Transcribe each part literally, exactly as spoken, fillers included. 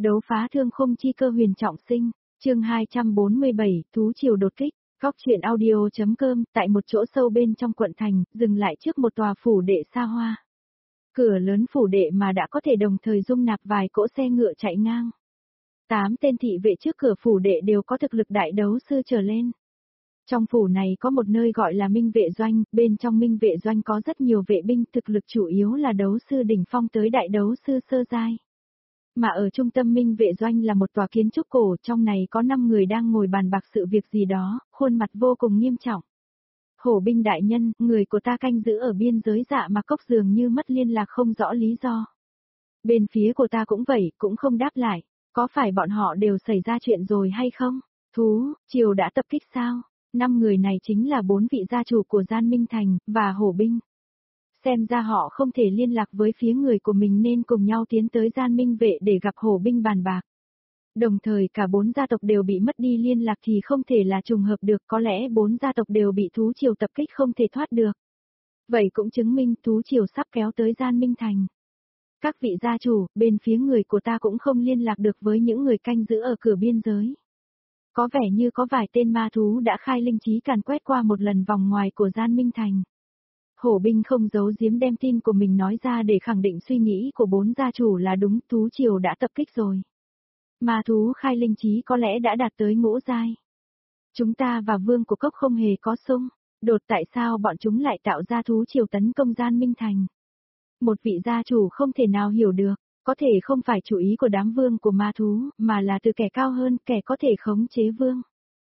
Đấu phá thương khung chi cơ huyền trọng sinh, chương hai trăm bốn mươi bảy, thú triều đột kích, góc truyện audio.com, tại một chỗ sâu bên trong quận thành, dừng lại trước một tòa phủ đệ xa hoa. Cửa lớn phủ đệ mà đã có thể đồng thời dung nạp vài cỗ xe ngựa chạy ngang. Tám tên thị vệ trước cửa phủ đệ đều có thực lực đại đấu sư trở lên. Trong phủ này có một nơi gọi là Minh Vệ Doanh, bên trong Minh Vệ Doanh có rất nhiều vệ binh, thực lực chủ yếu là đấu sư đỉnh phong tới đại đấu sư sơ giai. Mà ở trung tâm Minh Vệ Doanh là một tòa kiến trúc cổ, trong này có năm người đang ngồi bàn bạc sự việc gì đó, khuôn mặt vô cùng nghiêm trọng. Hổ binh đại nhân, người của ta canh giữ ở biên giới Dạ Mạc Cốc dường như mất liên lạc không rõ lý do. Bên phía của ta cũng vậy, cũng không đáp lại, có phải bọn họ đều xảy ra chuyện rồi hay không? Thú, triều đã tập kích sao? Năm người này chính là bốn vị gia chủ của Gian Minh Thành, và hổ binh. Xem ra họ không thể liên lạc với phía người của mình nên cùng nhau tiến tới Gian Minh Vệ để gặp hổ binh bàn bạc. Đồng thời cả bốn gia tộc đều bị mất đi liên lạc thì không thể là trùng hợp được, có lẽ bốn gia tộc đều bị thú triều tập kích không thể thoát được. Vậy cũng chứng minh thú triều sắp kéo tới Gian Minh Thành. Các vị gia chủ, bên phía người của ta cũng không liên lạc được với những người canh giữ ở cửa biên giới. Có vẻ như có vài tên ma thú đã khai linh trí càn quét qua một lần vòng ngoài của Gian Minh Thành. Hổ binh không giấu giếm đem tin của mình nói ra để khẳng định suy nghĩ của bốn gia chủ là đúng, thú triều đã tập kích rồi. Ma thú khai linh trí có lẽ đã đạt tới ngũ giai. Chúng ta và vương của cốc không hề có xung đột, tại sao bọn chúng lại tạo ra thú triều tấn công Gian Minh Thành? Một vị gia chủ không thể nào hiểu được, có thể không phải chủ ý của đám vương của ma thú, mà là từ kẻ cao hơn, kẻ có thể khống chế vương.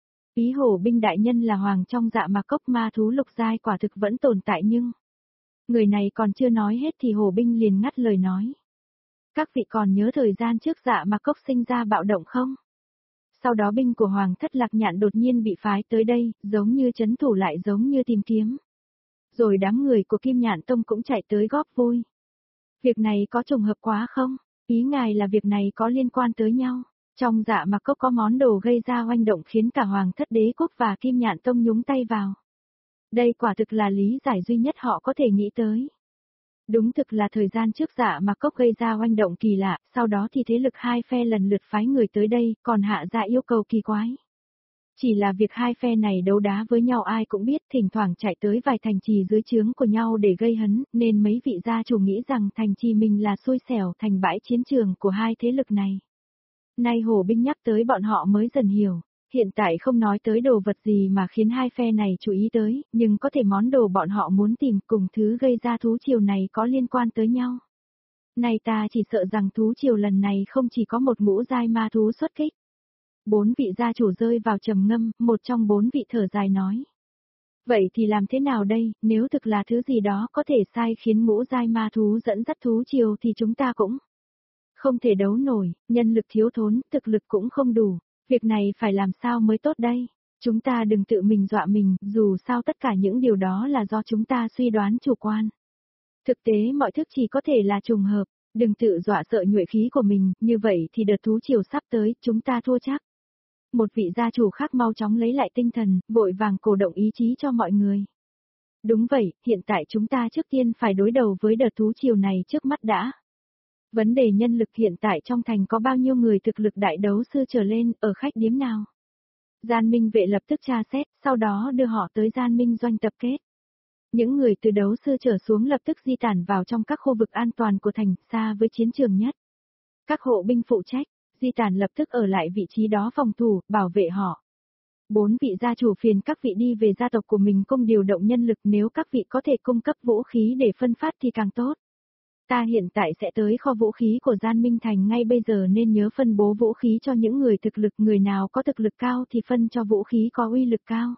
Ý hổ binh đại nhân là hoàng trong Dạ Mạc Cốc, ma thú lục giai quả thực vẫn tồn tại nhưng... Người này còn chưa nói hết thì hổ binh liền ngắt lời nói. Các vị còn nhớ thời gian trước Dạ Mạc Cốc sinh ra bạo động không? Sau đó binh của Hoàng Thất Lạc Nhạn đột nhiên bị phái tới đây, giống như trấn thủ lại giống như tìm kiếm. Rồi đám người của Kim Nhạn Tông cũng chạy tới góp vui. Việc này có trùng hợp quá không? Ý ngài là việc này có liên quan tới nhau. Trong Dạ Mạc Cốc có món đồ gây ra oanh động khiến cả Hoàng Thất Đế Quốc và Kim Nhạn Tông nhúng tay vào. Đây quả thực là lý giải duy nhất họ có thể nghĩ tới. Đúng thực là thời gian trước Dạ Mạc Cốc gây ra oanh động kỳ lạ, sau đó thì thế lực hai phe lần lượt phái người tới đây, còn hạ ra yêu cầu kỳ quái. Chỉ là việc hai phe này đấu đá với nhau ai cũng biết, thỉnh thoảng chạy tới vài thành trì dưới trướng của nhau để gây hấn, nên mấy vị gia chủ nghĩ rằng thành trì mình là xui xẻo thành bãi chiến trường của hai thế lực này. Nay hổ binh nhắc tới bọn họ mới dần hiểu, hiện tại không nói tới đồ vật gì mà khiến hai phe này chú ý tới, nhưng có thể món đồ bọn họ muốn tìm cùng thứ gây ra thú triều này có liên quan tới nhau. Này ta chỉ sợ rằng thú triều lần này không chỉ có một ngũ giai ma thú xuất kích. Bốn vị gia chủ rơi vào trầm ngâm, một trong bốn vị thở dài nói. Vậy thì làm thế nào đây, nếu thực là thứ gì đó có thể sai khiến ngũ giai ma thú dẫn dắt thú triều thì chúng ta cũng không thể đấu nổi, nhân lực thiếu thốn, thực lực cũng không đủ, việc này phải làm sao mới tốt đây? Chúng ta đừng tự mình dọa mình, dù sao tất cả những điều đó là do chúng ta suy đoán chủ quan. Thực tế mọi thứ chỉ có thể là trùng hợp, đừng tự dọa sợ nhuệ khí của mình, như vậy thì đợt thú triều sắp tới, chúng ta thua chắc. Một vị gia chủ khác mau chóng lấy lại tinh thần, vội vàng cổ động ý chí cho mọi người. Đúng vậy, hiện tại chúng ta trước tiên phải đối đầu với đợt thú triều này trước mắt đã. Vấn đề nhân lực hiện tại trong thành có bao nhiêu người thực lực đại đấu sư trở lên, ở khách điếm nào? Gian Minh Vệ lập tức tra xét, sau đó đưa họ tới Gian Minh Doanh tập kết. Những người từ đấu sư trở xuống lập tức di tản vào trong các khu vực an toàn của thành, xa với chiến trường nhất. Các hộ binh phụ trách, di tản lập tức ở lại vị trí đó phòng thủ, bảo vệ họ. Bốn vị gia chủ phiền các vị đi về gia tộc của mình cùng điều động nhân lực, nếu các vị có thể cung cấp vũ khí để phân phát thì càng tốt. Ta hiện tại sẽ tới kho vũ khí của Gian Minh Thành ngay bây giờ nên nhớ phân bố vũ khí cho những người thực lực, người nào có thực lực cao thì phân cho vũ khí có uy lực cao.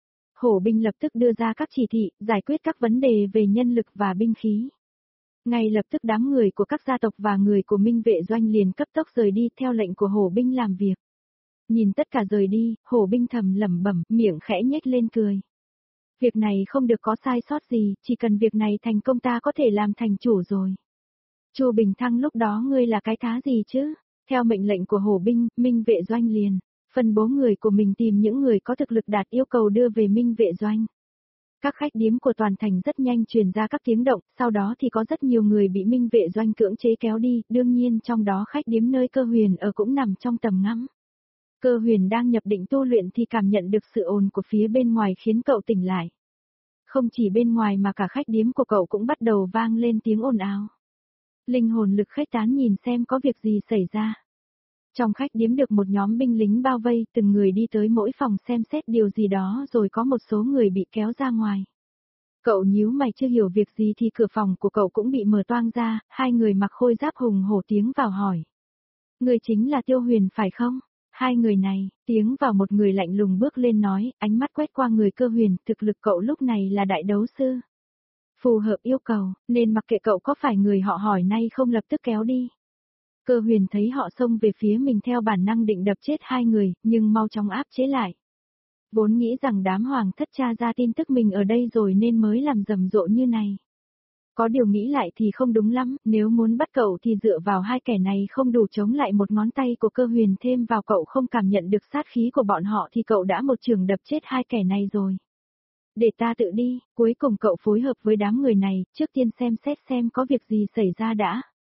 Hổ binh lập tức đưa ra các chỉ thị, giải quyết các vấn đề về nhân lực và binh khí. Ngay lập tức đám người của các gia tộc và người của Minh Vệ Doanh liền cấp tốc rời đi theo lệnh của hổ binh làm việc. Nhìn tất cả rời đi, hổ binh thầm lẩm bẩm, miệng khẽ nhếch lên cười. Việc này không được có sai sót gì, chỉ cần việc này thành công ta có thể làm thành chủ rồi. Chu Bình Thăng lúc đó ngươi là cái thá gì chứ? Theo mệnh lệnh của hổ binh, Minh Vệ Doanh liền phân bố người của mình tìm những người có thực lực đạt yêu cầu đưa về Minh Vệ Doanh. Các khách điếm của toàn thành rất nhanh truyền ra các tiếng động, sau đó thì có rất nhiều người bị Minh Vệ Doanh cưỡng chế kéo đi, đương nhiên trong đó khách điếm nơi Cơ Huyền ở cũng nằm trong tầm ngắm. Cơ Huyền đang nhập định tu luyện thì cảm nhận được sự ồn của phía bên ngoài khiến cậu tỉnh lại. Không chỉ bên ngoài mà cả khách điếm của cậu cũng bắt đầu vang lên tiếng ồn ào. Linh hồn lực khuếch tán nhìn xem có việc gì xảy ra. Trong khách điếm được một nhóm binh lính bao vây, từng người đi tới mỗi phòng xem xét điều gì đó rồi có một số người bị kéo ra ngoài. Cậu nhíu mày chưa hiểu việc gì thì cửa phòng của cậu cũng bị mở toang ra, hai người mặc khôi giáp hùng hổ tiếng vào hỏi. Người chính là Tiêu Huyền phải không? Hai người này, tiếng vào một người lạnh lùng bước lên nói, ánh mắt quét qua người Cơ Huyền, thực lực cậu lúc này là đại đấu sư. Phù hợp yêu cầu, nên mặc kệ cậu có phải người họ hỏi nay không lập tức kéo đi. Cơ Huyền thấy họ xông về phía mình theo bản năng định đập chết hai người, nhưng mau chóng áp chế lại. Vốn nghĩ rằng đám hoàng thất tra ra tin tức mình ở đây rồi nên mới làm rầm rộ như này. Có điều nghĩ lại thì không đúng lắm, nếu muốn bắt cậu thì dựa vào hai kẻ này không đủ chống lại một ngón tay của Cơ Huyền thêm vào cậu không cảm nhận được sát khí của bọn họ thì cậu đã một trường đập chết hai kẻ này rồi. Để ta tự đi, cuối cùng cậu phối hợp với đám người này, trước tiên xem xét xem có việc gì xảy ra đã.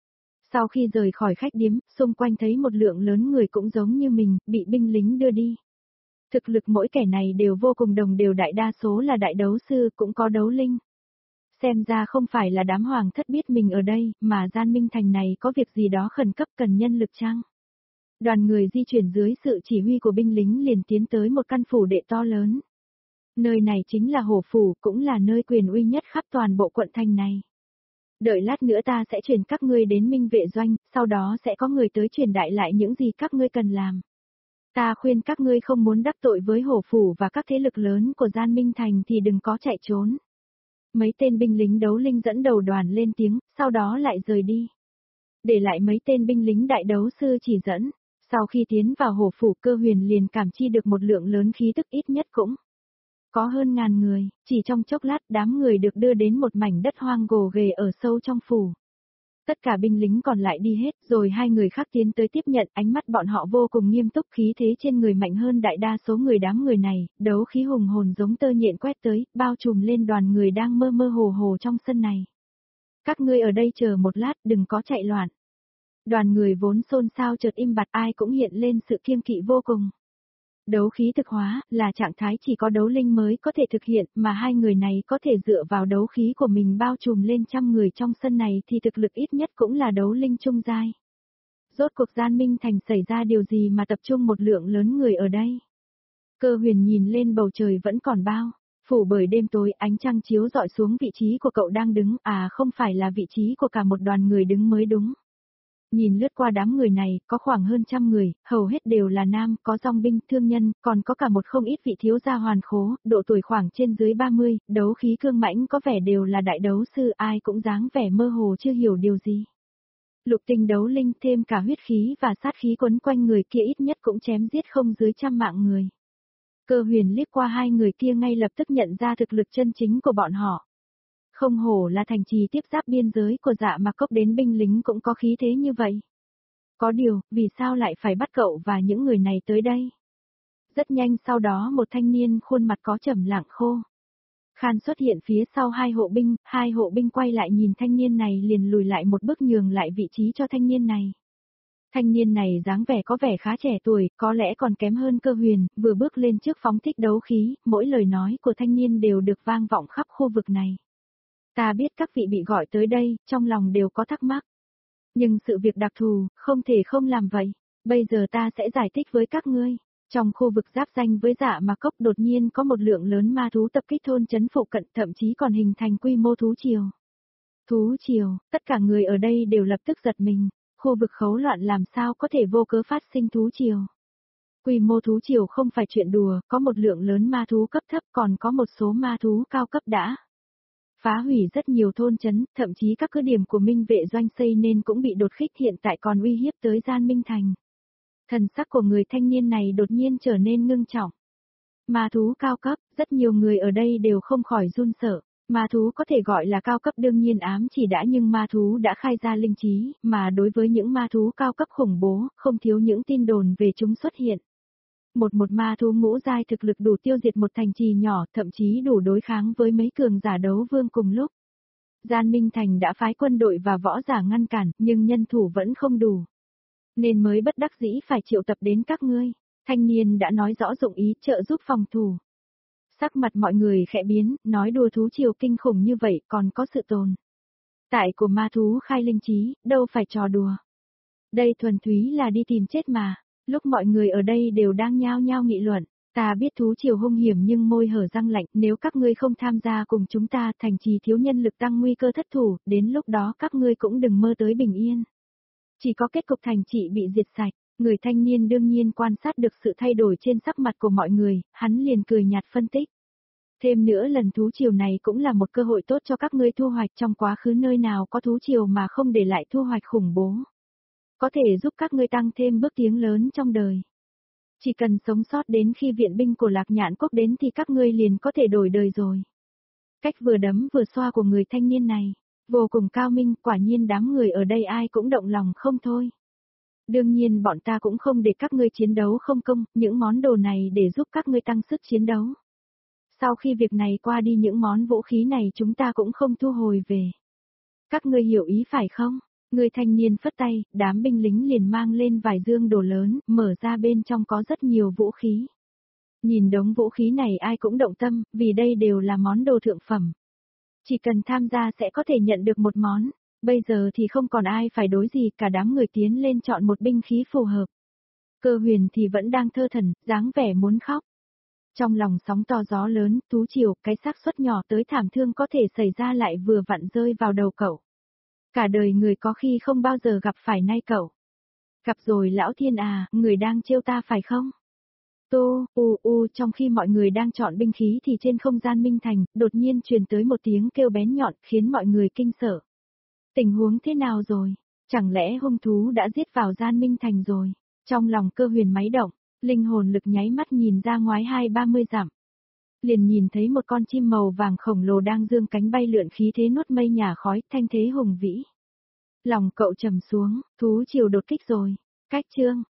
Sau khi rời khỏi khách điếm, xung quanh thấy một lượng lớn người cũng giống như mình, bị binh lính đưa đi. Thực lực mỗi kẻ này đều vô cùng đồng đều, đại đa số là đại đấu sư, cũng có đấu linh. Xem ra không phải là đám hoàng thất biết mình ở đây, mà Gian Minh Thành này có việc gì đó khẩn cấp cần nhân lực chăng? Đoàn người di chuyển dưới sự chỉ huy của binh lính liền tiến tới một căn phủ đệ to lớn. Nơi này chính là Hổ Phủ, cũng là nơi quyền uy nhất khắp toàn bộ quận thành này. Đợi lát nữa ta sẽ chuyển các ngươi đến Minh Vệ Doanh, sau đó sẽ có người tới truyền đại lại những gì các ngươi cần làm. Ta khuyên các ngươi không muốn đắc tội với Hổ Phủ và các thế lực lớn của Gian Minh Thành thì đừng có chạy trốn. Mấy tên binh lính đấu linh dẫn đầu đoàn lên tiếng, sau đó lại rời đi. Để lại mấy tên binh lính đại đấu sư chỉ dẫn. Sau khi tiến vào Hổ Phủ, Cơ Huyền liền cảm chi được một lượng lớn khí tức, ít nhất cũng có hơn ngàn người, chỉ trong chốc lát đám người được đưa đến một mảnh đất hoang gồ ghề ở sâu trong phủ. Tất cả binh lính còn lại đi hết, rồi hai người khác tiến tới tiếp nhận, ánh mắt bọn họ vô cùng nghiêm túc, khí thế trên người mạnh hơn đại đa số người đám người này, đấu khí hùng hồn giống tơ nhện quét tới, bao trùm lên đoàn người đang mơ mơ hồ hồ trong sân này. Các ngươi ở đây chờ một lát, đừng có chạy loạn. Đoàn người vốn xôn xao chợt im bặt, ai cũng hiện lên sự kiêng kỵ vô cùng. Đấu khí thực hóa là trạng thái chỉ có đấu linh mới có thể thực hiện, mà hai người này có thể dựa vào đấu khí của mình bao trùm lên trăm người trong sân này thì thực lực ít nhất cũng là đấu linh trung giai. Rốt cuộc Gian Minh Thành xảy ra điều gì mà tập trung một lượng lớn người ở đây? Cơ Huyền nhìn lên bầu trời vẫn còn bao phủ bởi đêm tối, ánh trăng chiếu rọi xuống vị trí của cậu đang đứng, à không phải là vị trí của cả một đoàn người đứng mới đúng. Nhìn lướt qua đám người này, có khoảng hơn trăm người, hầu hết đều là nam, có dòng binh, thương nhân, còn có cả một không ít vị thiếu gia hoàn khố, độ tuổi khoảng trên dưới ba mươi, đấu khí cương mãnh có vẻ đều là đại đấu sư, ai cũng dáng vẻ mơ hồ chưa hiểu điều gì. Lục tinh đấu linh thêm cả huyết khí và sát khí quấn quanh người kia ít nhất cũng chém giết không dưới trăm mạng người. Cơ Huyền liếc qua hai người kia ngay lập tức nhận ra thực lực chân chính của bọn họ. Không hổ là thành trì tiếp giáp biên giới của Dạ Mạc Cốc, đến binh lính cũng có khí thế như vậy. Có điều, vì sao lại phải bắt cậu và những người này tới đây? Rất nhanh sau đó một thanh niên khuôn mặt có trầm lặng khô khan xuất hiện phía sau hai hộ binh, hai hộ binh quay lại nhìn thanh niên này liền lùi lại một bước nhường lại vị trí cho thanh niên này. Thanh niên này dáng vẻ có vẻ khá trẻ tuổi, có lẽ còn kém hơn Cơ Huyền, vừa bước lên trước phóng thích đấu khí, mỗi lời nói của thanh niên đều được vang vọng khắp khu vực này. Ta biết các vị bị gọi tới đây, trong lòng đều có thắc mắc. Nhưng sự việc đặc thù, không thể không làm vậy. Bây giờ ta sẽ giải thích với các ngươi. Trong khu vực giáp danh với Dạ Mạc Cốc đột nhiên có một lượng lớn ma thú tập kích thôn trấn phụ cận, thậm chí còn hình thành quy mô thú triều. Thú triều, tất cả người ở đây đều lập tức giật mình. Khu vực khấu loạn làm sao có thể vô cớ phát sinh thú triều. Quy mô thú triều không phải chuyện đùa, có một lượng lớn ma thú cấp thấp, còn có một số ma thú cao cấp đã phá hủy rất nhiều thôn trấn, thậm chí các cứ điểm của Minh Vệ Doanh xây nên cũng bị đột kích, hiện tại còn uy hiếp tới Gian Minh Thành. Thần sắc của người thanh niên này đột nhiên trở nên ngưng trọng. Ma thú cao cấp, rất nhiều người ở đây đều không khỏi run sợ. Ma thú có thể gọi là cao cấp đương nhiên ám chỉ đã, nhưng ma thú đã khai ra linh trí, mà đối với những ma thú cao cấp khủng bố, không thiếu những tin đồn về chúng xuất hiện. Một một ma thú ngũ giai thực lực đủ tiêu diệt một thành trì nhỏ, thậm chí đủ đối kháng với mấy cường giả đấu vương cùng lúc. Gian Minh Thành đã phái quân đội và võ giả ngăn cản, nhưng nhân thủ vẫn không đủ. Nên mới bất đắc dĩ phải triệu tập đến các ngươi. Thanh niên đã nói rõ dụng ý trợ giúp phòng thủ. Sắc mặt mọi người khẽ biến, nói đùa thú triều kinh khủng như vậy còn có sự tồn tại của ma thú khai linh trí, đâu phải trò đùa. Đây thuần túy là đi tìm chết mà. Lúc mọi người ở đây đều đang nhao nhao nghị luận, ta biết thú triều hung hiểm nhưng môi hở răng lạnh, nếu các ngươi không tham gia cùng chúng ta, thành trì thiếu nhân lực tăng nguy cơ thất thủ, đến lúc đó các ngươi cũng đừng mơ tới bình yên. Chỉ có kết cục thành trị bị diệt sạch. Người thanh niên đương nhiên quan sát được sự thay đổi trên sắc mặt của mọi người, hắn liền cười nhạt phân tích. Thêm nữa lần thú triều này cũng là một cơ hội tốt cho các ngươi thu hoạch, trong quá khứ nơi nào có thú triều mà không để lại thu hoạch khủng bố. Có thể giúp các ngươi tăng thêm bước tiến lớn trong đời. Chỉ cần sống sót đến khi viện binh của Lạc Nhạn Quốc đến thì các ngươi liền có thể đổi đời rồi. Cách vừa đấm vừa xoa của người thanh niên này, vô cùng cao minh, quả nhiên đám người ở đây ai cũng động lòng không thôi. Đương nhiên bọn ta cũng không để các ngươi chiến đấu không công, những món đồ này để giúp các ngươi tăng sức chiến đấu. Sau khi việc này qua đi những món vũ khí này chúng ta cũng không thu hồi về. Các ngươi hiểu ý phải không? Người thanh niên phất tay, đám binh lính liền mang lên vài dương đồ lớn, mở ra bên trong có rất nhiều vũ khí. Nhìn đống vũ khí này ai cũng động tâm, vì đây đều là món đồ thượng phẩm. Chỉ cần tham gia sẽ có thể nhận được một món. Bây giờ thì không còn ai phải đối gì, cả đám người tiến lên chọn một binh khí phù hợp. Cơ Huyền thì vẫn đang thơ thẩn, dáng vẻ muốn khóc. Trong lòng sóng to gió lớn, thú triều, cái xác suất nhỏ tới thảm thương có thể xảy ra lại vừa vặn rơi vào đầu cậu. Cả đời người có khi không bao giờ gặp phải nay cậu. Gặp rồi lão thiên à, người đang trêu ta phải không? Tô, u u, trong khi mọi người đang chọn binh khí thì trên không gian Minh Thành, đột nhiên truyền tới một tiếng kêu bén nhọn khiến mọi người kinh sợ. Tình huống thế nào rồi? Chẳng lẽ hung thú đã giết vào gian Minh Thành rồi? Trong lòng Cơ Huyền máy động, linh hồn lực nháy mắt nhìn ra ngoài hai ba mươi dặm. Liền nhìn thấy một con chim màu vàng khổng lồ đang dương cánh bay lượn khí thế nuốt mây nhả khói, thanh thế hùng vĩ. Lòng cậu trầm xuống, thú triều đột kích rồi. Cách chương